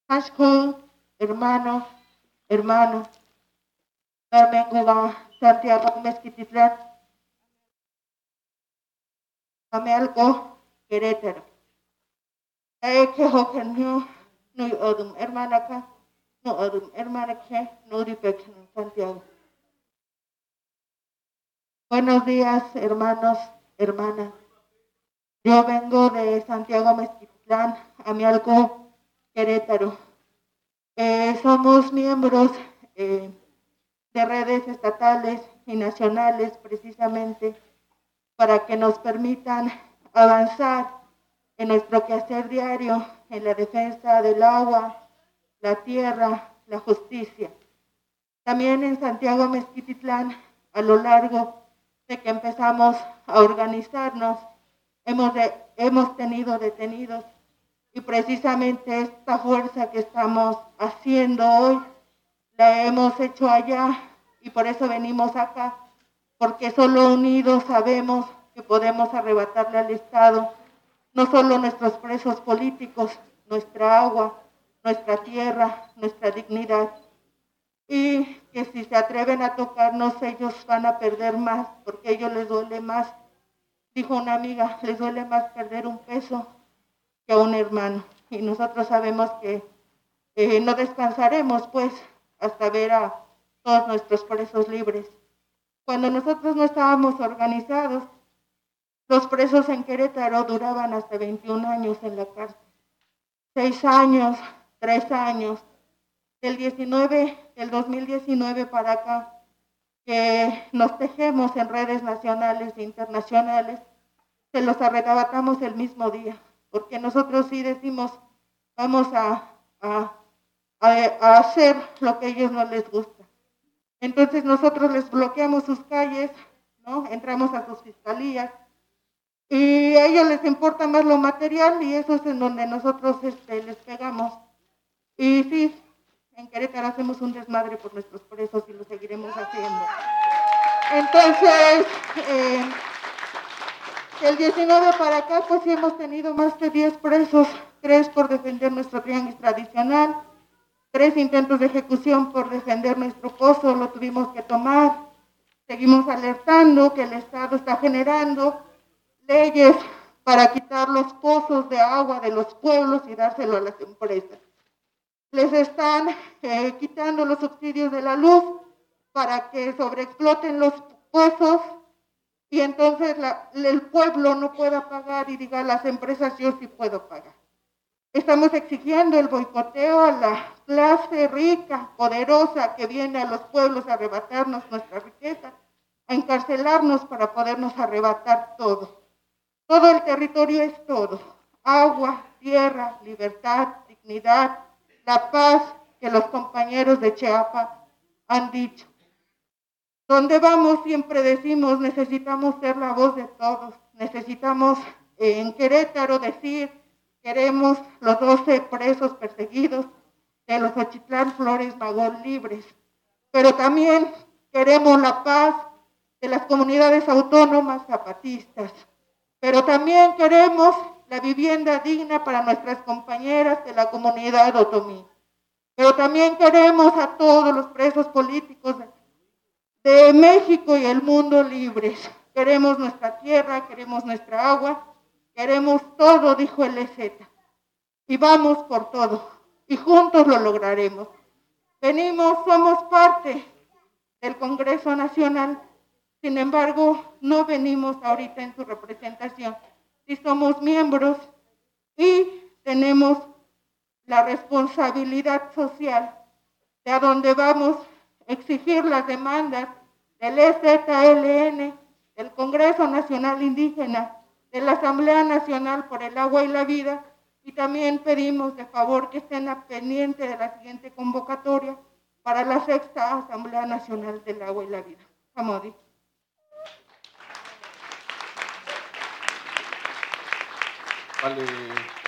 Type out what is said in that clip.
Hashkul, hermano, hermano, Carmenguga, Santiago Mezquititlán, Amelco, Querétaro. Que hokenio, no odum, hermana ka, no odum, hermana que, no dipechen, Santiago. Buenos días, hermanos, hermanas. Yo vengo de Santiago Mezquitlán, Amialco, Querétaro. Somos miembros de redes estatales y nacionales precisamente para que nos permitan avanzar en nuestro quehacer diario en la defensa del agua, la tierra, la justicia. También en Santiago Mezquititlán, a lo largo de que empezamos a organizarnos, hemos tenido detenidos y precisamente esta fuerza que estamos haciendo hoy la hemos hecho allá y por eso venimos acá, porque solo unidos sabemos que podemos arrebatarle al Estado no solo nuestros presos políticos, nuestra agua, nuestra tierra, nuestra dignidad, y que si se atreven a tocarnos ellos van a perder más, porque a ellos les duele más, dijo una amiga, les duele más perder un peso que a un hermano, y nosotros sabemos que no descansaremos pues hasta ver a todos nuestros presos libres. Cuando nosotros no estábamos organizados, los presos en Querétaro duraban hasta 21 años en la cárcel, 6 años, 3 años. Del 2019 para acá, que nos tejemos en redes nacionales e internacionales, se los arrebatamos el mismo día, porque nosotros sí decimos, vamos a hacer lo que a ellos no les gusta. Entonces nosotros les bloqueamos sus calles, ¿no? Entramos a sus fiscalías, y a ellos les importa más lo material, y eso es en donde nosotros les pegamos. Y sí, en Querétaro hacemos un desmadre por nuestros presos y lo seguiremos haciendo. Entonces, el 19 para acá, pues sí hemos tenido más de 10 presos, 3 por defender nuestro tianguis tradicional, 3 intentos de ejecución por defender nuestro pozo, lo tuvimos que tomar. Seguimos alertando que el Estado está generando leyes para quitar los pozos de agua de los pueblos y dárselo a las empresas. Les están quitando los subsidios de la luz para que sobreexploten los pozos y entonces el pueblo no pueda pagar y diga las empresas yo sí puedo pagar. Estamos exigiendo el boicoteo a la clase rica, poderosa, que viene a los pueblos a arrebatarnos nuestra riqueza, a encarcelarnos para podernos arrebatar todo. Todo el territorio es todo, agua, tierra, libertad, dignidad, la paz que los compañeros de Chiapas han dicho. Donde vamos siempre decimos, necesitamos ser la voz de todos, necesitamos en Querétaro decir, queremos los 12 presos perseguidos de los Xochitlán Flores Magón libres, pero también queremos la paz de las comunidades autónomas zapatistas, pero también queremos la vivienda digna para nuestras compañeras de la comunidad otomí. Pero también queremos a todos los presos políticos de México y el mundo libres. Queremos nuestra tierra, queremos nuestra agua, queremos todo, dijo el EZ. Y vamos por todo, y juntos lo lograremos. Somos parte del Congreso Nacional, sin embargo, no venimos ahorita en su representación. Sí somos miembros y tenemos la responsabilidad social de a donde vamos a exigir las demandas del EZLN, del Congreso Nacional Indígena, de la Asamblea Nacional por el Agua y la Vida, y también pedimos de favor que estén pendientes de la siguiente convocatoria para la 6ª Asamblea Nacional del Agua y la Vida. Amodi. Vale.